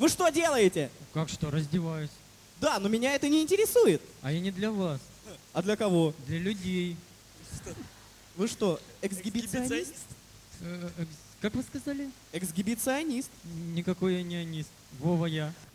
Вы что делаете? Как что, раздеваюсь. Да, но меня это не интересует. А я не для вас, А для кого? для людей. Вы что, эксгибиционист? Как вы сказали? Эксгибиционист. Никакой я не анист. Вова я.